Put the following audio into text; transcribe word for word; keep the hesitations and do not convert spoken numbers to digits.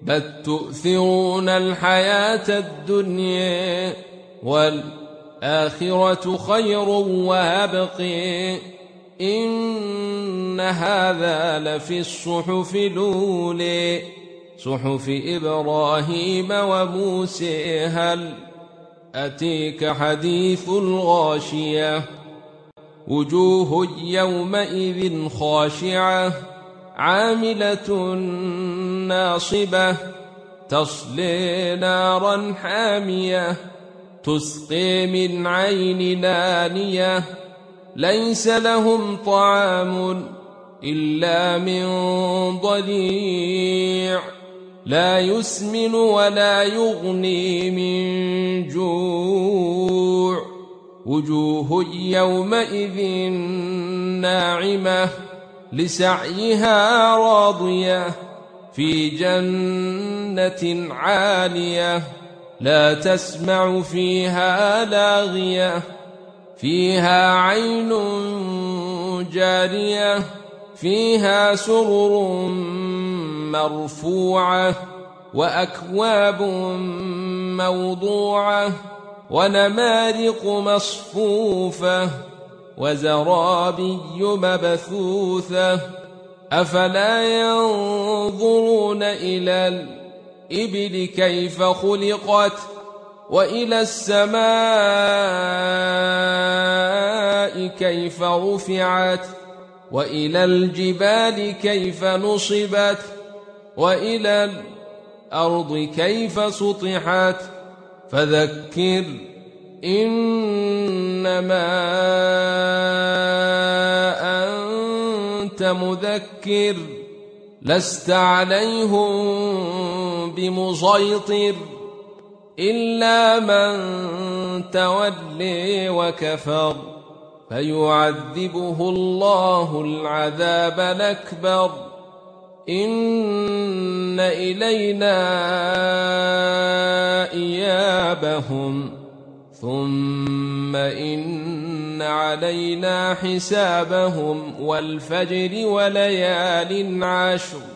بل تؤثرون الحياة الدنيا والآخرة خير وأبق إن هذا لفي الصحف الأولى صحف إبراهيم وموسى هل أتيك حديث الغاشية وجوه يومئذ خاشعة عاملة ناصبة تصلي نارا حامية تسقي من عين آنية ليس لهم طعام إلا من ضريع لا يسمن ولا يغني من جوع وجوه يومئذ ناعمة لسعيها راضية في جنة عالية لا تسمع فيها لاغية فيها عين جارية فيها سرر مرفوعة وأكواب موضوعة ونمارق مصفوفة وزرابي مبثوثة أفلا ينظرون إلى الإبل كيف خلقت وإلى السماء كيف رفعت وإلى الجبال كيف نصبت وإلى الأرض كيف سطحت فذكر إنما أنت مذكر لست عليهم بمسيطر إلا من تولي وكفر فيعذبه الله العذاب الأكبر إن إلينا إيابهم ثم إن علينا حسابهم والفجر وليال عشر